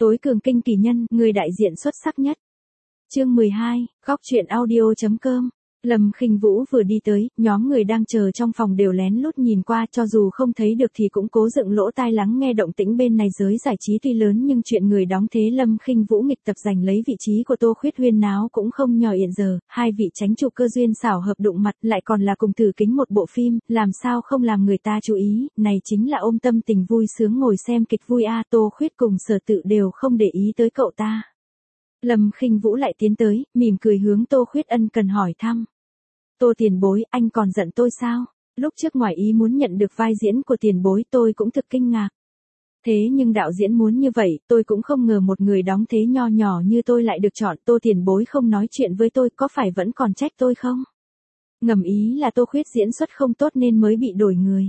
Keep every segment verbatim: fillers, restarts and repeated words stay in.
Tối cường kinh kỳ nhân, người đại diện xuất sắc nhất. Chương mười hai, góc truyện audio.com. Lâm Khinh Vũ vừa đi tới, nhóm người đang chờ trong phòng đều lén lút nhìn qua, cho dù không thấy được thì cũng cố dựng lỗ tai lắng nghe động tĩnh bên này. Giới giải trí tuy lớn nhưng chuyện người đóng thế Lâm Khinh Vũ nghịch tập giành lấy vị trí của Tô Khuyết huyên náo cũng không nhỏ. Hiện giờ, hai vị chánh chủ cơ duyên xảo hợp đụng mặt, lại còn là cùng thử kính một bộ phim, làm sao không làm người ta chú ý, này chính là ôm tâm tình vui sướng ngồi xem kịch vui a. Tô Khuyết cùng Sở Tự đều không để ý tới cậu ta. Lâm Khinh Vũ lại tiến tới, mỉm cười hướng Tô Khuyết ân cần hỏi thăm. Tô tiền bối, anh còn giận tôi sao? Lúc trước ngoài ý muốn nhận được vai diễn của tiền bối tôi cũng thực kinh ngạc. Thế nhưng đạo diễn muốn như vậy, tôi cũng không ngờ một người đóng thế nho nhỏ như tôi lại được chọn. Tô tiền bối không nói chuyện với tôi, có phải vẫn còn trách tôi không? Ngầm ý là Tô Khuyết diễn xuất không tốt nên mới bị đổi người.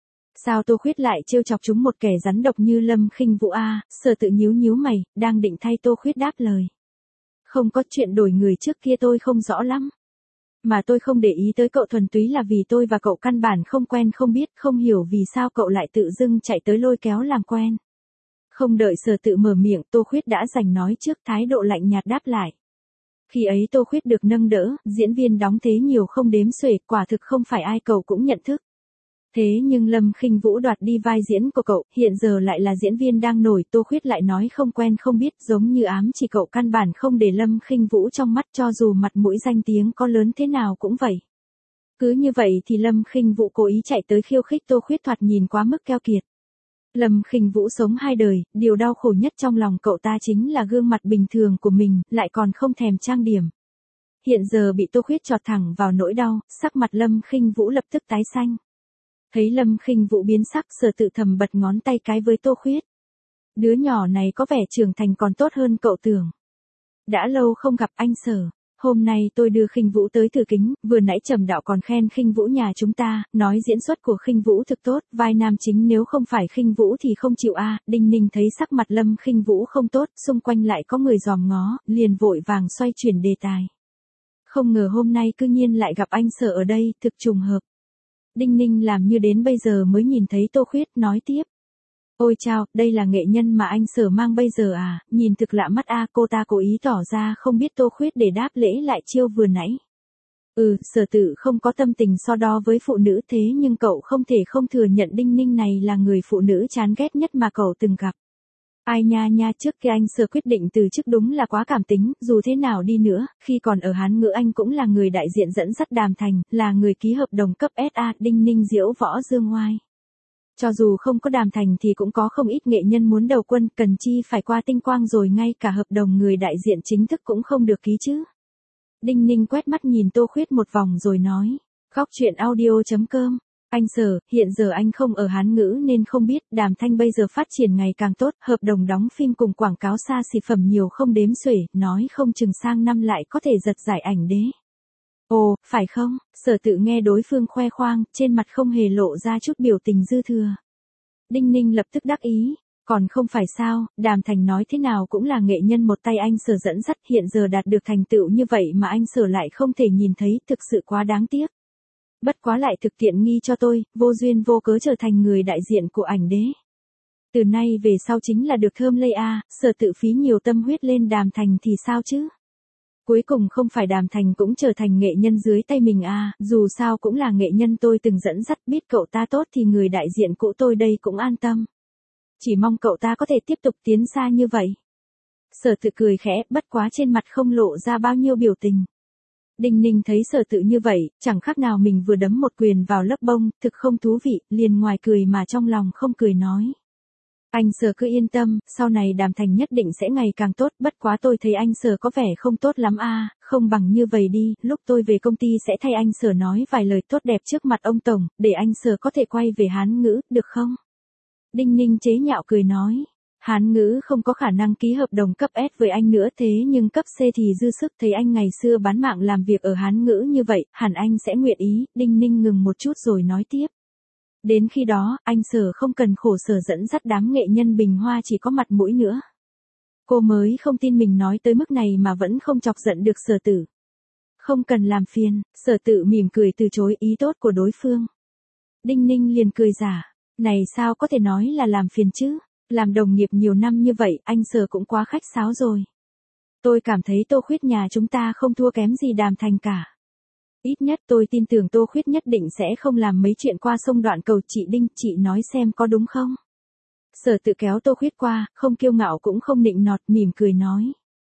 Sao Tô Khuyết lại trêu chọc chúng một kẻ rắn độc như Lâm Khinh Vũ a? Sở Tự nhíu nhíu mày, đang định thay Tô Khuyết đáp lời. Không có, chuyện đổi người trước kia tôi không rõ lắm. Mà tôi không để ý tới cậu thuần túy là vì tôi và cậu căn bản không quen không biết, không hiểu vì sao cậu lại tự dưng chạy tới lôi kéo làm quen. Không đợi Sở Tự mở miệng, Tô Khuyết đã giành nói trước, thái độ lạnh nhạt đáp lại. Khi ấy Tô Khuyết được nâng đỡ, diễn viên đóng thế nhiều không đếm xuể, quả thực không phải ai cậu cũng nhận thức. Thế nhưng Lâm Khinh Vũ đoạt đi vai diễn của cậu, hiện giờ lại là diễn viên đang nổi. Tô Khuyết lại nói không quen không biết, giống như ám chỉ cậu căn bản không để Lâm Khinh Vũ trong mắt, cho dù mặt mũi danh tiếng có lớn thế nào cũng vậy. Cứ như vậy thì Lâm Khinh Vũ cố ý chạy tới khiêu khích Tô Khuyết, thoạt nhìn quá mức keo kiệt. Lâm Khinh Vũ sống hai đời, điều đau khổ nhất trong lòng cậu ta chính là gương mặt bình thường của mình, lại còn không thèm trang điểm. Hiện giờ bị Tô Khuyết chọt thẳng vào nỗi đau, sắc mặt Lâm Khinh Vũ lập tức tái xanh. Thấy Lâm Khinh Vũ biến sắc, Sở Tự thầm bật ngón tay cái với Tô Khuyết. Đứa nhỏ này có vẻ trưởng thành còn tốt hơn cậu tưởng. Đã lâu không gặp anh Sở. Hôm nay tôi đưa Khinh Vũ tới thử kính, vừa nãy Trầm Đạo còn khen Khinh Vũ nhà chúng ta, nói diễn xuất của Khinh Vũ thực tốt, vai nam chính nếu không phải Khinh Vũ thì không chịu a. À. Đinh Ninh thấy sắc mặt Lâm Khinh Vũ không tốt, xung quanh lại có người dòm ngó, liền vội vàng xoay chuyển đề tài. Không ngờ hôm nay cư nhiên lại gặp anh Sở ở đây, thực trùng hợp. Đinh Ninh làm như đến bây giờ mới nhìn thấy Tô Khuyết, nói tiếp. Ôi chao, đây là nghệ nhân mà anh Sở mang bây giờ à, nhìn thực lạ mắt a. À, cô ta cố ý tỏ ra không biết Tô Khuyết để đáp lễ lại chiêu vừa nãy. Ừ, Sở Tự không có tâm tình so đo với phụ nữ, thế nhưng cậu không thể không thừa nhận Đinh Ninh này là người phụ nữ chán ghét nhất mà cậu từng gặp. Ai nha nha, trước khi anh Sở quyết định từ chức đúng là quá cảm tính, dù thế nào đi nữa, khi còn ở Hán Ngữ anh cũng là người đại diện dẫn dắt Đàm Thành, là người ký hợp đồng cấp ét a. Đinh Ninh diễu võ dương oai. Cho dù không có Đàm Thành thì cũng có không ít nghệ nhân muốn đầu quân, cần chi phải qua tinh quang rồi ngay cả hợp đồng người đại diện chính thức cũng không được ký chứ. Đinh Ninh quét mắt nhìn Tô Khuyết một vòng rồi nói. Góc truyện audio.com. Anh Sở, hiện giờ anh không ở Hán Ngữ nên không biết, Đàm Thanh bây giờ phát triển ngày càng tốt, hợp đồng đóng phim cùng quảng cáo xa xỉ phẩm nhiều không đếm xuể, nói không chừng sang năm lại có thể giật giải ảnh đế. Ồ, phải không? Sở Tự nghe đối phương khoe khoang, trên mặt không hề lộ ra chút biểu tình dư thừa. Đinh Ninh lập tức đắc ý, còn không phải sao, Đàm Thành nói thế nào cũng là nghệ nhân một tay anh Sở dẫn dắt, hiện giờ đạt được thành tựu như vậy mà anh Sở lại không thể nhìn thấy, thực sự quá đáng tiếc. Bất quá lại thực tiện nghi cho tôi, vô duyên vô cớ trở thành người đại diện của ảnh đế. Từ nay về sau chính là được thơm lây a. À, Sở Tự phí nhiều tâm huyết lên Đàm Thành thì sao chứ? Cuối cùng không phải Đàm Thành cũng trở thành nghệ nhân dưới tay mình à, dù sao cũng là nghệ nhân tôi từng dẫn dắt, biết cậu ta tốt thì người đại diện cũ tôi đây cũng an tâm. Chỉ mong cậu ta có thể tiếp tục tiến xa như vậy. Sở Tự cười khẽ, bất quá trên mặt không lộ ra bao nhiêu biểu tình. Đinh Ninh thấy Sở Tự như vậy, chẳng khác nào mình vừa đấm một quyền vào lớp bông, thực không thú vị, liền ngoài cười mà trong lòng không cười nói. Anh Sở cứ yên tâm, sau này Đàm Thành nhất định sẽ ngày càng tốt, bất quá tôi thấy anh Sở có vẻ không tốt lắm a. À, không bằng như vậy đi, lúc tôi về công ty sẽ thay anh Sở nói vài lời tốt đẹp trước mặt ông Tổng, để anh Sở có thể quay về Hán Ngữ, được không? Đinh Ninh chế nhạo cười nói. Hán Ngữ không có khả năng ký hợp đồng cấp S với anh nữa, thế nhưng cấp C thì dư sức, thấy anh ngày xưa bán mạng làm việc ở Hán Ngữ như vậy, hẳn anh sẽ nguyện ý. Đinh Ninh ngừng một chút rồi nói tiếp. Đến khi đó, anh Sở không cần khổ sở dẫn dắt đám nghệ nhân Bình Hoa chỉ có mặt mũi nữa. Cô mới không tin mình nói tới mức này mà vẫn không chọc giận được Sở Tự. Không cần làm phiền, Sở Tự mỉm cười từ chối ý tốt của đối phương. Đinh Ninh liền cười giả, này sao có thể nói là làm phiền chứ? Làm đồng nghiệp nhiều năm như vậy, anh Sở cũng quá khách sáo rồi. Tôi cảm thấy Tô Khuyết nhà chúng ta không thua kém gì Đàm Thành cả. Ít nhất tôi tin tưởng Tô Khuyết nhất định sẽ không làm mấy chuyện qua sông đoạn cầu. Chị Đinh, chị nói xem có đúng không? Sở Tự kéo Tô Khuyết qua, không kiêu ngạo cũng không nịnh nọt, mỉm cười nói.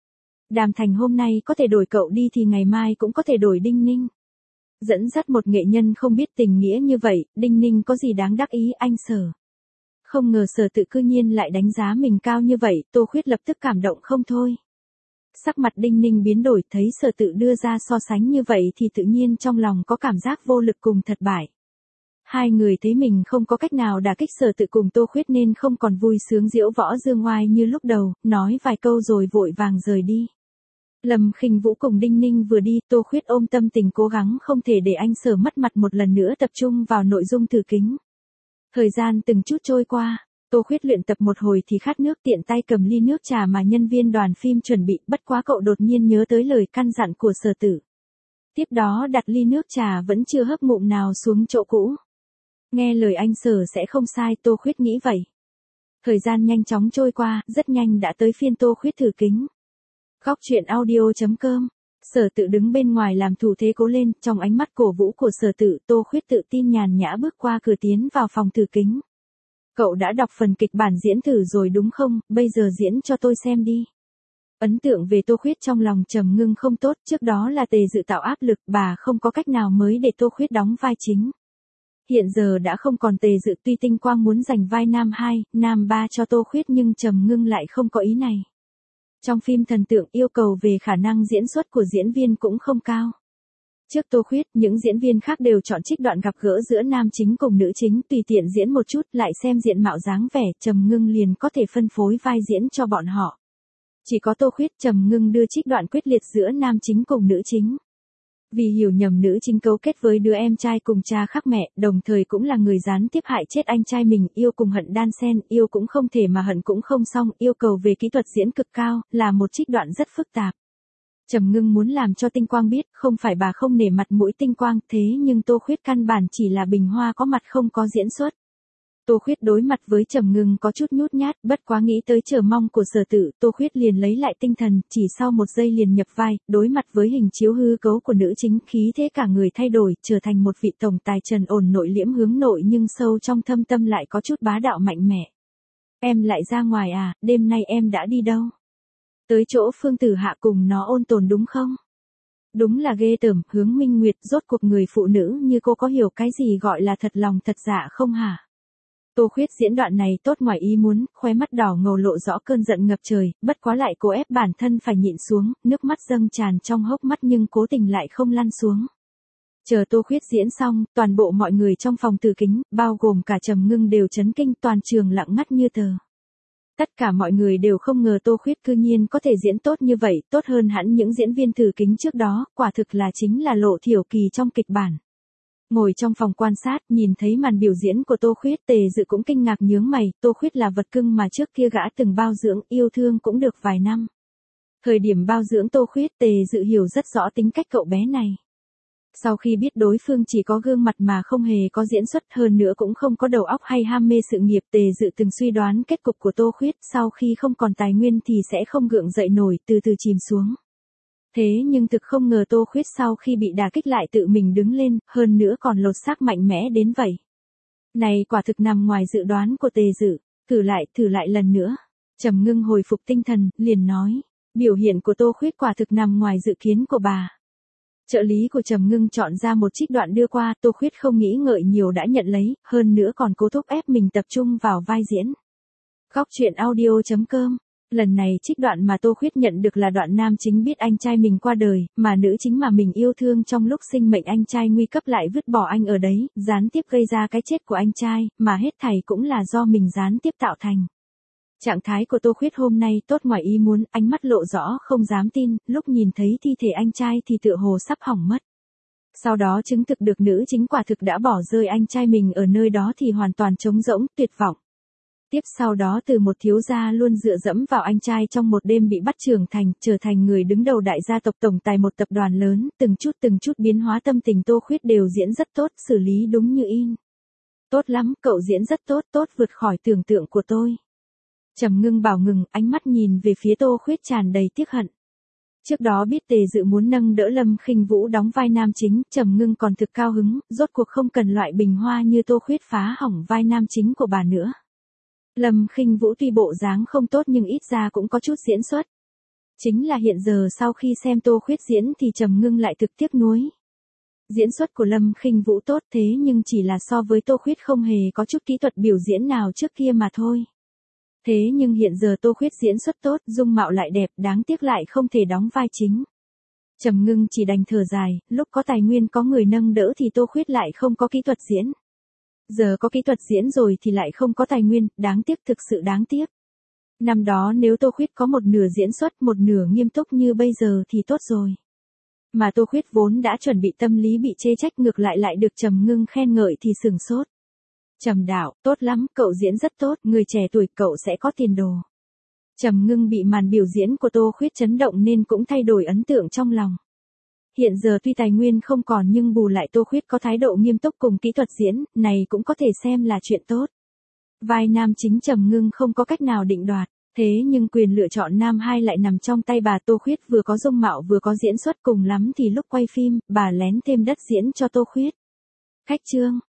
Đàm Thành hôm nay có thể đổi cậu đi thì ngày mai cũng có thể đổi Đinh Ninh. Dẫn dắt một nghệ nhân không biết tình nghĩa như vậy, Đinh Ninh có gì đáng đắc ý anh Sở. Không ngờ Sở Tự cư nhiên lại đánh giá mình cao như vậy, Tô Khuyết lập tức cảm động không thôi. Sắc mặt Đinh Ninh biến đổi, thấy Sở Tự đưa ra so sánh như vậy thì tự nhiên trong lòng có cảm giác vô lực cùng thất bại. Hai người thấy mình không có cách nào đả kích Sở Tự cùng Tô Khuyết nên không còn vui sướng diễu võ dương ngoai như lúc đầu, nói vài câu rồi vội vàng rời đi. Lâm Khinh Vũ cùng Đinh Ninh vừa đi, Tô Khuyết ôm tâm tình cố gắng không thể để anh Sở mất mặt một lần nữa tập trung vào nội dung thử kính. Thời gian từng chút trôi qua, Tô Khuyết luyện tập một hồi thì khát nước, tiện tay cầm ly nước trà mà nhân viên đoàn phim chuẩn bị, bất quá cậu đột nhiên nhớ tới lời căn dặn của Sở Tử. Tiếp đó đặt ly nước trà vẫn chưa hấp ngụm nào xuống chỗ cũ. Nghe lời anh Sở sẽ không sai, Tô Khuyết nghĩ vậy. Thời gian nhanh chóng trôi qua, rất nhanh đã tới phiên Tô Khuyết thử kính. Góc truyện audio chấm com. Sở Tự đứng bên ngoài làm thủ thế cố lên, trong ánh mắt cổ vũ của Sở Tự, Tô Khuyết tự tin nhàn nhã bước qua cửa tiến vào phòng thử kính. Cậu đã đọc phần kịch bản diễn thử rồi đúng không, bây giờ diễn cho tôi xem đi. Ấn tượng về Tô Khuyết trong lòng Trầm Ngưng không tốt, trước đó là Tề Dự tạo áp lực, bà không có cách nào mới để Tô Khuyết đóng vai chính. Hiện giờ đã không còn Tề Dự, tuy Tinh Quang muốn giành vai nam hai, nam ba cho Tô Khuyết nhưng Trầm Ngưng lại không có ý này. Trong phim thần tượng, yêu cầu về khả năng diễn xuất của diễn viên cũng không cao. Trước Tô Khuyết, những diễn viên khác đều chọn trích đoạn gặp gỡ giữa nam chính cùng nữ chính, tùy tiện diễn một chút, lại xem diện mạo dáng vẻ, Trầm Ngưng liền có thể phân phối vai diễn cho bọn họ. Chỉ có Tô Khuyết, Trầm Ngưng đưa trích đoạn quyết liệt giữa nam chính cùng nữ chính. Vì hiểu nhầm nữ chính cấu kết với đứa em trai cùng cha khác mẹ, đồng thời cũng là người gián tiếp hại chết anh trai mình, yêu cùng hận đan xen, yêu cũng không thể mà hận cũng không xong, yêu cầu về kỹ thuật diễn cực cao, là một trích đoạn rất phức tạp. Trầm Ngưng muốn làm cho Tinh Quang biết, không phải bà không nể mặt mũi Tinh Quang, thế nhưng Tô Khuyết căn bản chỉ là bình hoa có mặt không có diễn xuất. Tô Khuyết đối mặt với Trầm Ngưng có chút nhút nhát, bất quá nghĩ tới chờ mong của Sở Tử, Tô Khuyết liền lấy lại tinh thần, chỉ sau một giây liền nhập vai, đối mặt với hình chiếu hư cấu của nữ chính, khí thế cả người thay đổi, trở thành một vị tổng tài trần ổn nội liễm hướng nội nhưng sâu trong thâm tâm lại có chút bá đạo mạnh mẽ. Em lại ra ngoài à, đêm nay em đã đi đâu? Tới chỗ Phương Tử Hạ cùng nó ôn tồn đúng không? Đúng là ghê tởm, Hướng Minh Nguyệt, rốt cuộc người phụ nữ như cô có hiểu cái gì gọi là thật lòng thật dạ không hả? Tô Khuyết diễn đoạn này tốt ngoài ý muốn, khóe mắt đỏ ngầu lộ rõ cơn giận ngập trời, bất quá lại cố ép bản thân phải nhịn xuống, nước mắt dâng tràn trong hốc mắt nhưng cố tình lại không lăn xuống. Chờ Tô Khuyết diễn xong, toàn bộ mọi người trong phòng thử kính, bao gồm cả Trầm Ngưng đều chấn kinh, toàn trường lặng ngắt như tờ. Tất cả mọi người đều không ngờ Tô Khuyết cư nhiên có thể diễn tốt như vậy, tốt hơn hẳn những diễn viên thử kính trước đó, quả thực là chính là Lộ Thiểu Kỳ trong kịch bản. Ngồi trong phòng quan sát, nhìn thấy màn biểu diễn của Tô Khuyết, Tề Dự cũng kinh ngạc nhướng mày, Tô Khuyết là vật cưng mà trước kia gã từng bao dưỡng, yêu thương cũng được vài năm. Thời điểm bao dưỡng Tô Khuyết, Tề Dự hiểu rất rõ tính cách cậu bé này. Sau khi biết đối phương chỉ có gương mặt mà không hề có diễn xuất, hơn nữa cũng không có đầu óc hay ham mê sự nghiệp, Tề Dự từng suy đoán kết cục của Tô Khuyết, sau khi không còn tài nguyên thì sẽ không gượng dậy nổi, từ từ chìm xuống. Thế nhưng thực không ngờ Tô Khuyết sau khi bị đả kích lại tự mình đứng lên, hơn nữa còn lột xác mạnh mẽ đến vậy. Này quả thực nằm ngoài dự đoán của Tề Dự, thử lại, thử lại lần nữa. Trầm Ngưng hồi phục tinh thần, liền nói, biểu hiện của Tô Khuyết quả thực nằm ngoài dự kiến của bà. Trợ lý của Trầm Ngưng chọn ra một trích đoạn đưa qua, Tô Khuyết không nghĩ ngợi nhiều đã nhận lấy, hơn nữa còn cố thúc ép mình tập trung vào vai diễn. Góc truyện audio chấm com. Lần này trích đoạn mà Tô Khuyết nhận được là đoạn nam chính biết anh trai mình qua đời, mà nữ chính mà mình yêu thương trong lúc sinh mệnh anh trai nguy cấp lại vứt bỏ anh ở đấy, gián tiếp gây ra cái chết của anh trai, mà hết thảy cũng là do mình gián tiếp tạo thành. Trạng thái của Tô Khuyết hôm nay tốt ngoài ý muốn, ánh mắt lộ rõ không dám tin, lúc nhìn thấy thi thể anh trai thì tựa hồ sắp hỏng mất. Sau đó chứng thực được nữ chính quả thực đã bỏ rơi anh trai mình ở nơi đó thì hoàn toàn trống rỗng, tuyệt vọng. Tiếp sau đó từ một thiếu gia luôn dựa dẫm vào anh trai trong một đêm bị bắt trưởng thành, trở thành người đứng đầu đại gia tộc tổng tài một tập đoàn lớn, từng chút từng chút biến hóa tâm tình Tô Khuyết đều diễn rất tốt, xử lý đúng như in. Tốt lắm, cậu diễn rất tốt, tốt vượt khỏi tưởng tượng của tôi. Trầm Ngưng bảo ngừng, ánh mắt nhìn về phía Tô Khuyết tràn đầy tiếc hận. Trước đó biết Tề Dự muốn nâng đỡ Lâm Khinh Vũ đóng vai nam chính, Trầm Ngưng còn thực cao hứng, rốt cuộc không cần loại bình hoa như Tô Khuyết phá hỏng vai nam chính của bà nữa. Lâm Khinh Vũ tuy bộ dáng không tốt nhưng ít ra cũng có chút diễn xuất. Chính là hiện giờ sau khi xem Tô Khuyết diễn thì Trầm Ngưng lại thực tiếc nuối. Diễn xuất của Lâm Khinh Vũ tốt thế nhưng chỉ là so với Tô Khuyết không hề có chút kỹ thuật biểu diễn nào trước kia mà thôi. Thế nhưng hiện giờ Tô Khuyết diễn xuất tốt, dung mạo lại đẹp, đáng tiếc lại không thể đóng vai chính. Trầm Ngưng chỉ đành thở dài, lúc có tài nguyên có người nâng đỡ thì Tô Khuyết lại không có kỹ thuật diễn. Giờ có kỹ thuật diễn rồi thì lại không có tài nguyên, đáng tiếc, thực sự đáng tiếc. Năm đó nếu Tô Khuyết có một nửa diễn xuất, một nửa nghiêm túc như bây giờ thì tốt rồi. Mà Tô Khuyết vốn đã chuẩn bị tâm lý bị chê trách, ngược lại lại được Trầm Ngưng khen ngợi thì sừng sốt. Trầm đạo, tốt lắm, cậu diễn rất tốt, người trẻ tuổi cậu sẽ có tiền đồ. Trầm Ngưng bị màn biểu diễn của Tô Khuyết chấn động nên cũng thay đổi ấn tượng trong lòng. Hiện giờ tuy tài nguyên không còn nhưng bù lại Tô Khuyết có thái độ nghiêm túc cùng kỹ thuật diễn, này cũng có thể xem là chuyện tốt. Vai nam chính Trầm Ngưng không có cách nào định đoạt, thế nhưng quyền lựa chọn nam hai lại nằm trong tay bà. Tô Khuyết vừa có dung mạo vừa có diễn xuất, cùng lắm thì lúc quay phim, bà lén thêm đất diễn cho Tô Khuyết. Khách trương,